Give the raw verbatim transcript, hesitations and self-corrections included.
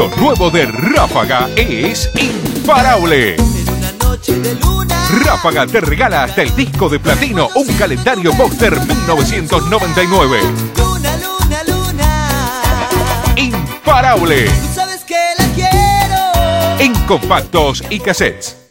Lo nuevo de Ráfaga es imparable. Ráfaga te regala hasta el disco de platino, un calendario póster mil novecientos noventa y nueve. Luna, luna, luna. Imparable. Tú sabes que la quiero. En compactos y cassettes.